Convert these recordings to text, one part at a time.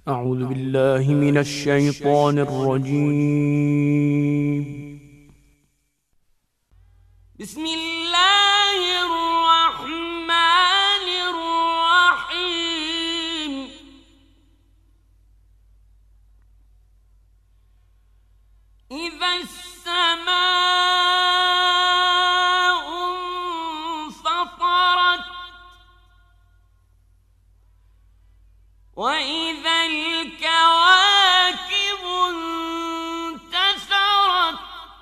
أعوذ بالله من الشيطان الرجيم. بسم الله الرحمن الرحيم. إذا السماء انفطرت وإذا الكواكب انتثرت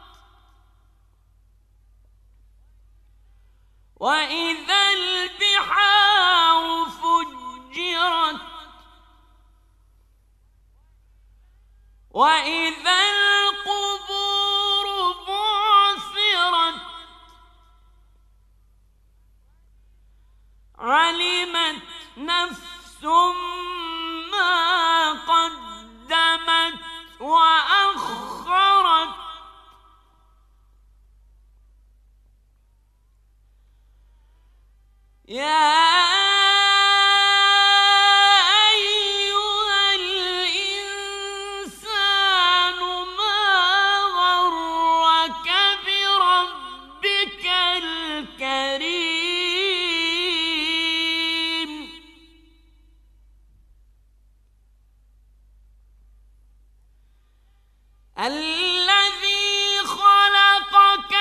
وإذا البحار فجرت وإذا القبور بعثرت علمت نفس ما قدمت وأخرت يا أيها الإنسان ما غرك بربك الكريم الذي خلقك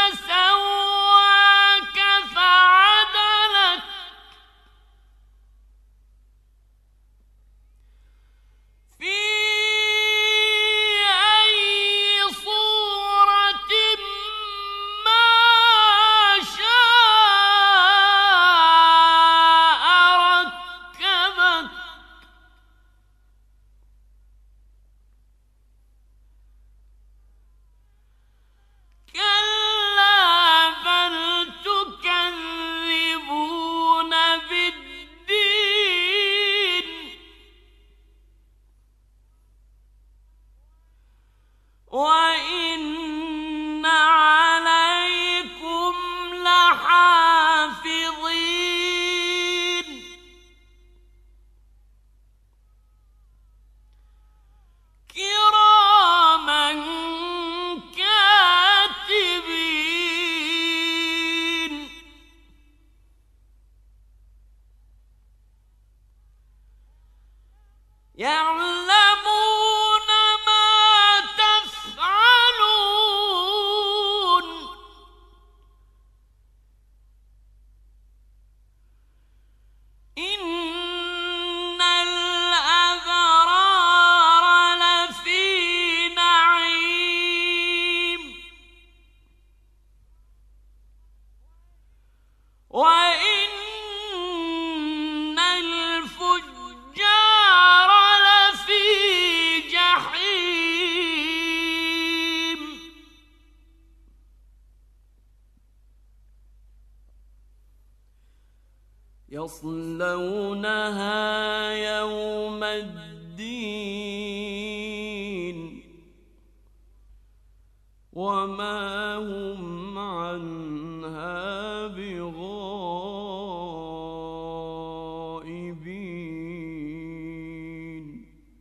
فسواك فعدلك في أي صورة ما شاء ركبك كلا بل تكذبون بالدين وإن عليكم لحافظين كراما كاتبين يعلمون ما تفعلون إن الأبرار لفي نعيم وإن الفجار لفي جحيم يصلونها يوم الدين وما هم عنها بغائبين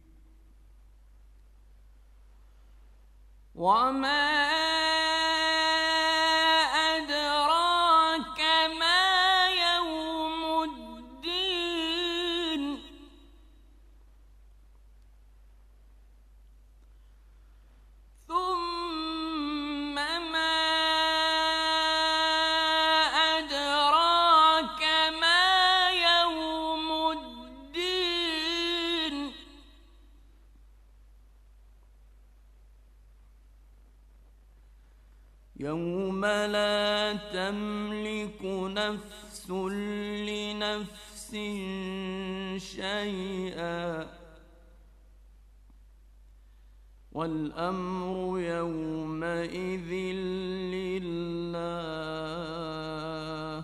وما أدراك ما يوم الدين ثم ما أدراك ما يوم الدين يوم لا تملك نفس لنفس شيئا والأمر يومئذ لله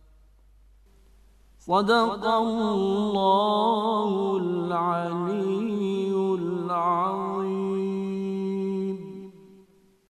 صدق الله العليم.